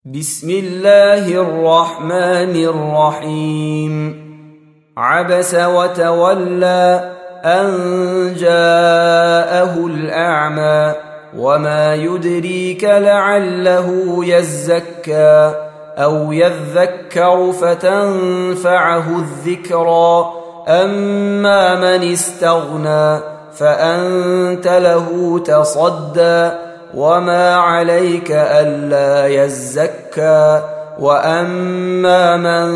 بسم الله الرحمن الرحيم عبس وتولى أن جاءه الأعمى وما يدريك لعله يزكى أو يذكر فتنفعه الذكرى أما من استغنى فأنت له تصدى وما عليك ألا يزكى وأما من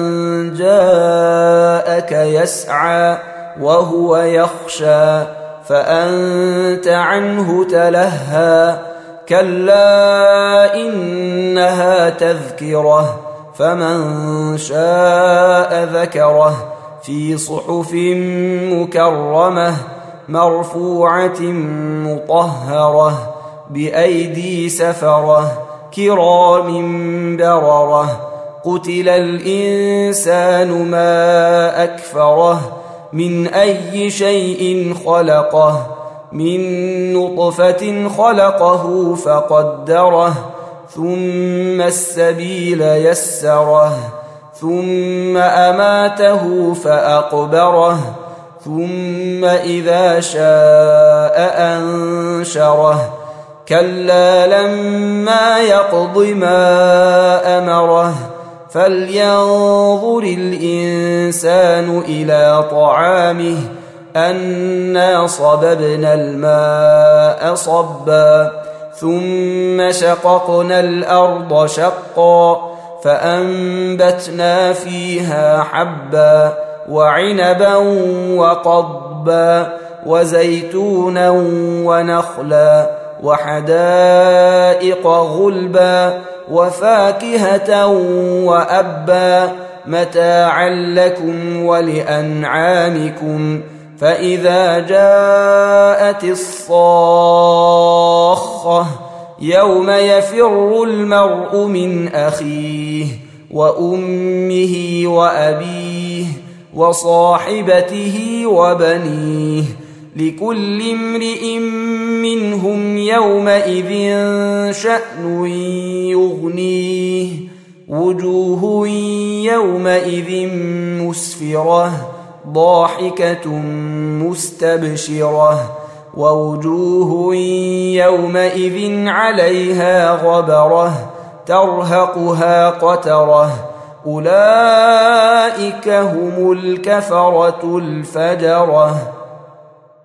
جاءك يسعى وهو يخشى فأنت عنه تلهى كلا إنها تذكرة فمن شاء ذكره في صحف مكرمة مرفوعة مطهرة بأيدي سفرة كرام بررة قتل الإنسان ما أكفره من أي شيء خلقه من نطفة خلقه فقدره ثم السبيل يسره ثم أماته فأقبره ثم إذا شاء أنشره كلا لما يقض ما أمره فلينظر الإنسان إلى طعامه أنا صببنا الماء صبا ثم شققنا الأرض شقا فأنبتنا فيها حبا وعنبا وقضبا وزيتونا ونخلا وحدائق غلبا وفاكهة وأبا متاعا لكم ولأنعامكم فإذا جاءت الصاخة يوم يفر المرء من أخيه وأمه وأبيه وصاحبته وبنيه لكل امرئ منهم يومئذ شأن يغنيه وجوه يومئذ مسفرة ضاحكة مستبشرة ووجوه يومئذ عليها غبرة ترهقها قترة أولئك هم الكفرة الفجرة.